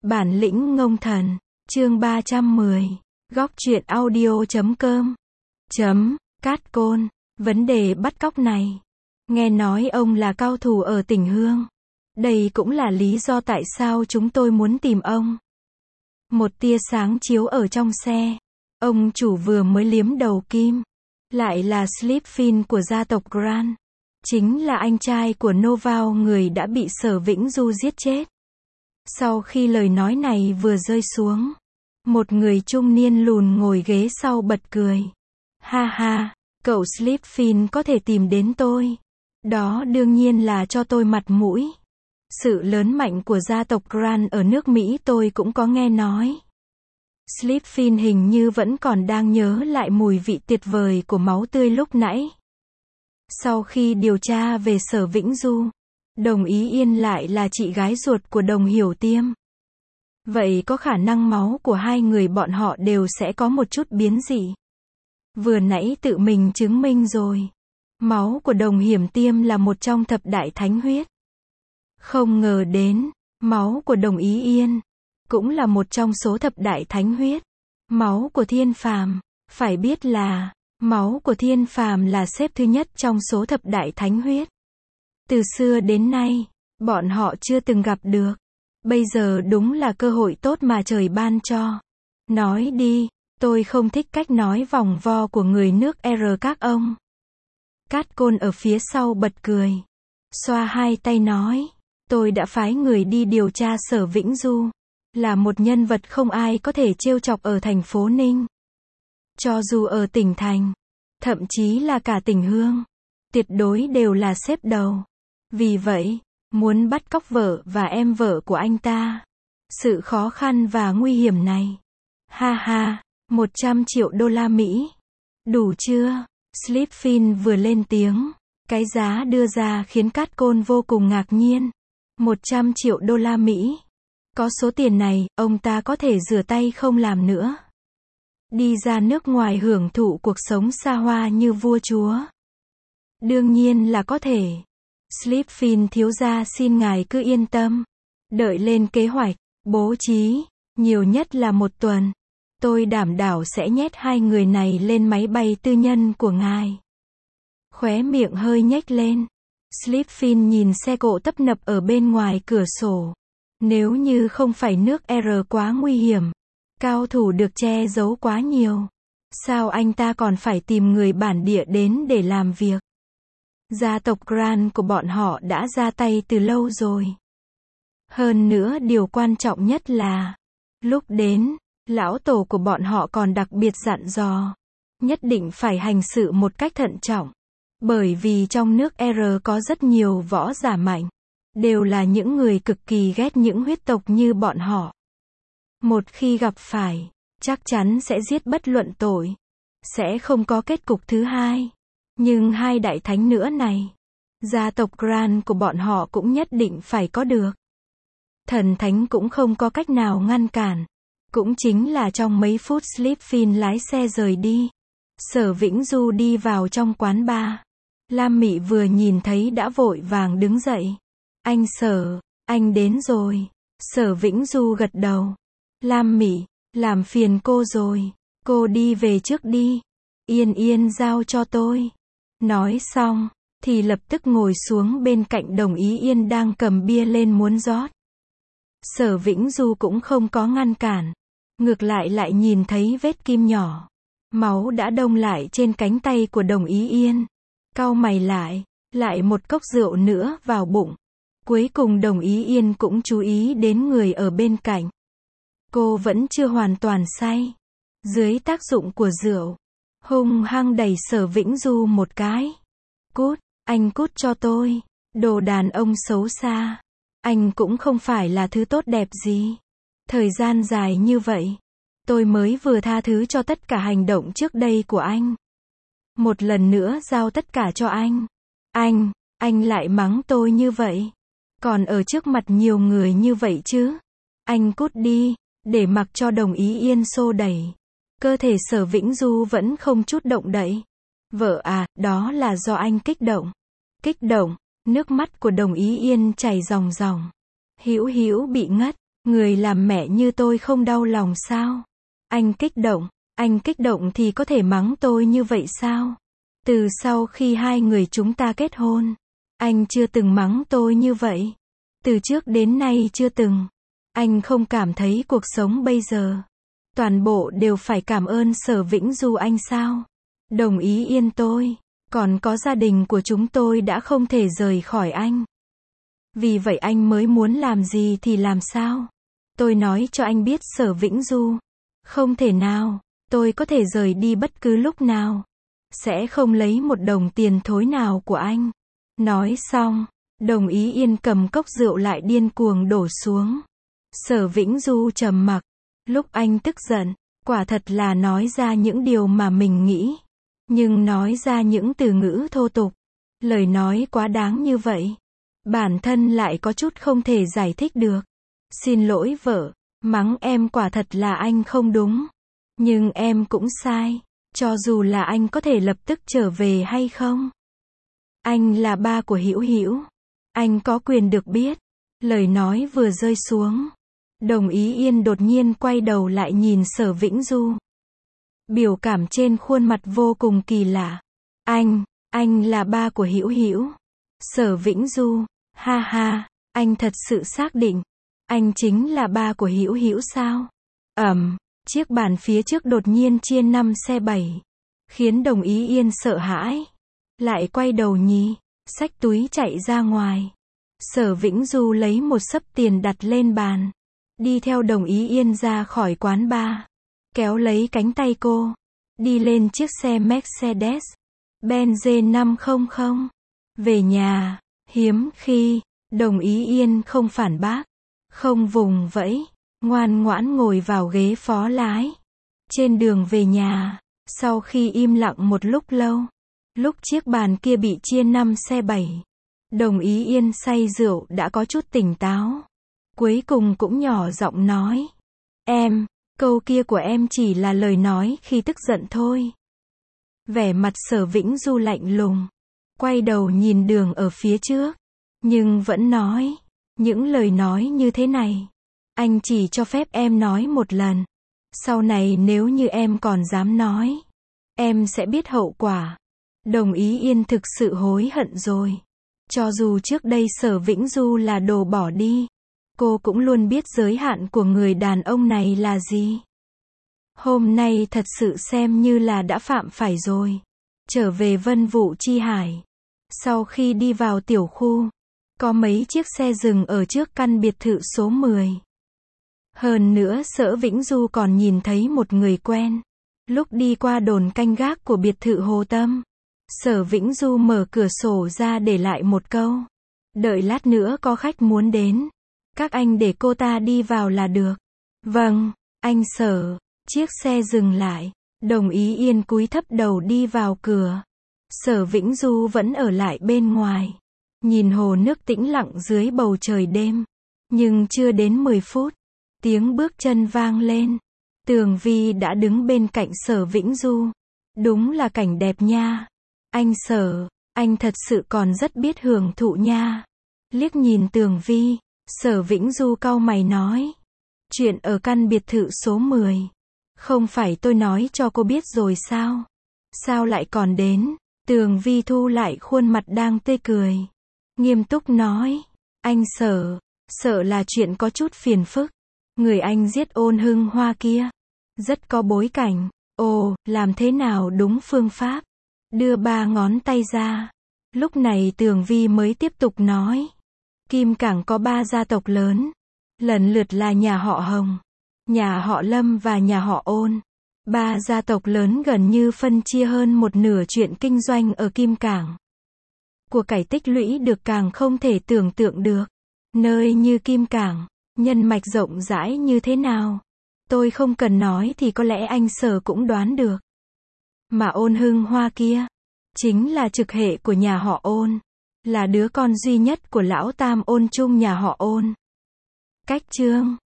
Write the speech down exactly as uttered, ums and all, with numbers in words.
Bản lĩnh ngông thần, chương ba trăm mười, góc truyện audio chấm com, chấm, cát côn, vấn đề bắt cóc này. Nghe nói ông là cao thủ ở tỉnh Hương. Đây cũng là lý do tại sao chúng tôi muốn tìm ông. Một tia sáng chiếu ở trong xe. Ông chủ vừa mới liếm đầu kim. Lại là Slipfin của gia tộc Grant. Chính là anh trai của Novao, người đã bị Sở Vĩnh Du giết chết. Sau khi lời nói này vừa rơi xuống, một người trung niên lùn ngồi ghế sau bật cười. Ha ha, cậu Slipfin có thể tìm đến tôi. Đó đương nhiên là cho tôi mặt mũi. Sự lớn mạnh của gia tộc Grant ở nước Mỹ tôi cũng có nghe nói. Slipfin hình như vẫn còn đang nhớ lại mùi vị tuyệt vời của máu tươi lúc nãy. Sau khi điều tra về Sở Vĩnh Du, Đồng Ý Yên lại là chị gái ruột của Đồng Hiểu Tiêm. Vậy có khả năng máu của hai người bọn họ đều sẽ có một chút biến dị. Vừa nãy tự mình chứng minh rồi. Máu của Đồng Hiểm Tiêm là một trong thập đại thánh huyết. Không ngờ đến, máu của Đồng Ý Yên cũng là một trong số thập đại thánh huyết. Máu của Thiên Phàm, phải biết là máu của Thiên Phàm là xếp thứ nhất trong số thập đại thánh huyết. Từ xưa đến nay, bọn họ chưa từng gặp được. Bây giờ đúng là cơ hội tốt mà trời ban cho. Nói đi, tôi không thích cách nói vòng vo của người nước R các ông. Cát Côn ở phía sau bật cười. Xoa hai tay nói, tôi đã phái người đi điều tra Sở Vĩnh Du. Là một nhân vật không ai có thể trêu chọc ở thành phố Ninh. Cho dù ở tỉnh thành, thậm chí là cả tỉnh Hương, tuyệt đối đều là xếp đầu. Vì vậy, muốn bắt cóc vợ và em vợ của anh ta, sự khó khăn và nguy hiểm này. Ha ha, một trăm triệu đô la Mỹ. Đủ chưa? Slipfin vừa lên tiếng. Cái giá đưa ra khiến Cát Côn vô cùng ngạc nhiên. một trăm triệu đô la Mỹ. Có số tiền này, ông ta có thể rửa tay không làm nữa. Đi ra nước ngoài hưởng thụ cuộc sống xa hoa như vua chúa. Đương nhiên là có thể. Slipfin thiếu gia xin ngài cứ yên tâm. Đợi lên kế hoạch, bố trí, nhiều nhất là một tuần. Tôi đảm bảo sẽ nhét hai người này lên máy bay tư nhân của ngài. Khóe miệng hơi nhếch lên. Slipfin nhìn xe cộ tấp nập ở bên ngoài cửa sổ. Nếu như không phải nước R quá nguy hiểm, cao thủ được che giấu quá nhiều, sao anh ta còn phải tìm người bản địa đến để làm việc? Gia tộc Grant của bọn họ đã ra tay từ lâu rồi. Hơn nữa điều quan trọng nhất là, lúc đến, lão tổ của bọn họ còn đặc biệt dặn dò, nhất định phải hành sự một cách thận trọng. Bởi vì trong nước R có rất nhiều võ giả mạnh, đều là những người cực kỳ ghét những huyết tộc như bọn họ. Một khi gặp phải, chắc chắn sẽ giết bất luận tội. Sẽ không có kết cục thứ hai. Nhưng hai đại thánh nữa này, gia tộc Grant của bọn họ cũng nhất định phải có được. Thần thánh cũng không có cách nào ngăn cản. Cũng chính là trong mấy phút Slipfin lái xe rời đi. Sở Vĩnh Du đi vào trong quán bar. Lam Mị vừa nhìn thấy đã vội vàng đứng dậy. Anh Sở, anh đến rồi. Sở Vĩnh Du gật đầu. Lam Mị, làm phiền cô rồi. Cô đi về trước đi. Yên Yên giao cho tôi. Nói xong, thì lập tức ngồi xuống bên cạnh Đồng Ý Yên đang cầm bia lên muốn rót. Sở Vĩnh Du cũng không có ngăn cản. Ngược lại lại nhìn thấy vết kim nhỏ. Máu đã đông lại trên cánh tay của Đồng Ý Yên. Cau mày lại, lại một cốc rượu nữa vào bụng. Cuối cùng Đồng Ý Yên cũng chú ý đến người ở bên cạnh. Cô vẫn chưa hoàn toàn say. Dưới tác dụng của rượu, hung hăng đẩy Sở Vĩnh Du một cái. Cút, anh cút cho tôi. Đồ đàn ông xấu xa. Anh cũng không phải là thứ tốt đẹp gì. Thời gian dài như vậy, tôi mới vừa tha thứ cho tất cả hành động trước đây của anh. Một lần nữa giao tất cả cho anh. Anh, anh lại mắng tôi như vậy. Còn ở trước mặt nhiều người như vậy chứ. Anh cút đi, để mặc cho Đồng Ý Yên xô đẩy. Cơ thể Sở Vĩnh Du vẫn không chút động đậy. Vợ à, đó là do anh kích động. Kích động, nước mắt của Đồng Ý Yên chảy ròng ròng. Hữu Hữu bị ngất. Người làm mẹ như tôi không đau lòng sao? Anh kích động, anh kích động thì có thể mắng tôi như vậy sao? Từ sau khi hai người chúng ta kết hôn, anh chưa từng mắng tôi như vậy. Từ trước đến nay chưa từng. Anh không cảm thấy cuộc sống bây giờ, toàn bộ đều phải cảm ơn Sở Vĩnh Du anh sao? Đồng ý yên tôi, còn có gia đình của chúng tôi đã không thể rời khỏi anh. Vì vậy anh mới muốn làm gì thì làm sao? Tôi nói cho anh biết Sở Vĩnh Du, không thể nào, tôi có thể rời đi bất cứ lúc nào. Sẽ không lấy một đồng tiền thối nào của anh. Nói xong, Đồng Ý Yên cầm cốc rượu lại điên cuồng đổ xuống. Sở Vĩnh Du trầm mặc. Lúc anh tức giận, quả thật là nói ra những điều mà mình nghĩ. Nhưng nói ra những từ ngữ thô tục, lời nói quá đáng như vậy, bản thân lại có chút không thể giải thích được. Xin lỗi vợ, mắng em quả thật là anh không đúng. Nhưng em cũng sai, cho dù là anh có thể lập tức trở về hay không. Anh là ba của Hữu Hữu, anh có quyền được biết. Lời nói vừa rơi xuống, Đồng Ý Yên đột nhiên quay đầu lại nhìn Sở Vĩnh Du. Biểu cảm trên khuôn mặt vô cùng kỳ lạ. Anh, anh là ba của Hữu Hữu. Sở Vĩnh Du, ha ha, anh thật sự xác định, anh chính là ba của Hữu Hữu sao? Ầm, chiếc bàn phía trước đột nhiên chia năm xe bảy, khiến Đồng Ý Yên sợ hãi. Lại quay đầu nhì, xách túi chạy ra ngoài. Sở Vĩnh Du lấy một xấp tiền đặt lên bàn, đi theo Đồng Ý Yên ra khỏi quán bar, kéo lấy cánh tay cô, đi lên chiếc xe Mercedes-Benz năm không không. Về nhà, hiếm khi, Đồng Ý Yên không phản bác, không vùng vẫy, ngoan ngoãn ngồi vào ghế phó lái. Trên đường về nhà, sau khi im lặng một lúc lâu, lúc chiếc bàn kia bị chia năm xe bảy, Đồng Ý Yên say rượu đã có chút tỉnh táo. Cuối cùng cũng nhỏ giọng nói, em, câu kia của em chỉ là lời nói khi tức giận thôi. Vẻ mặt Sở Vĩnh Du lạnh lùng, quay đầu nhìn đường ở phía trước, nhưng vẫn nói, những lời nói như thế này, anh chỉ cho phép em nói một lần. Sau này nếu như em còn dám nói, em sẽ biết hậu quả. Đồng Ý Yên thực sự hối hận rồi. Cho dù trước đây Sở Vĩnh Du là đồ bỏ đi, cô cũng luôn biết giới hạn của người đàn ông này là gì. Hôm nay thật sự xem như là đã phạm phải rồi. Trở về Vân Vũ Chi Hải, sau khi đi vào tiểu khu, có mấy chiếc xe dừng ở trước căn biệt thự số mười. Hơn nữa Sở Vĩnh Du còn nhìn thấy một người quen. Lúc đi qua đồn canh gác của biệt thự Hồ Tâm, Sở Vĩnh Du mở cửa sổ ra để lại một câu, đợi lát nữa có khách muốn đến, các anh để cô ta đi vào là được. Vâng, anh Sở. Chiếc xe dừng lại, Đồng Ý Yên cúi thấp đầu đi vào cửa. Sở Vĩnh Du vẫn ở lại bên ngoài, nhìn hồ nước tĩnh lặng dưới bầu trời đêm. Nhưng chưa đến mười phút, tiếng bước chân vang lên. Tường Vi đã đứng bên cạnh Sở Vĩnh Du. Đúng là cảnh đẹp nha. Anh Sở, anh thật sự còn rất biết hưởng thụ nha. Liếc nhìn Tường Vi, Sở Vĩnh Du cau mày nói, chuyện ở căn biệt thự số mười, không phải tôi nói cho cô biết rồi sao? Sao lại còn đến? Tường Vi thu lại khuôn mặt đang tươi cười, nghiêm túc nói, anh Sở, sợ là chuyện có chút phiền phức. Người anh giết Ôn Hưng Hoa kia, rất có bối cảnh. Ồ, làm thế nào đúng phương pháp? Đưa ba ngón tay ra. Lúc này Tường Vi mới tiếp tục nói, Kim Cảng có ba gia tộc lớn, lần lượt là nhà họ Hồng, nhà họ Lâm và nhà họ Ôn. Ba gia tộc lớn gần như phân chia hơn một nửa chuyện kinh doanh ở Kim Cảng. Của cải tích lũy được càng không thể tưởng tượng được. Nơi như Kim Cảng, nhân mạch rộng rãi như thế nào, tôi không cần nói thì có lẽ anh Sở cũng đoán được. Mà Ôn Hưng Hoa kia, chính là trực hệ của nhà họ Ôn, là đứa con duy nhất của lão tam Ôn Trung nhà họ Ôn. Cách chương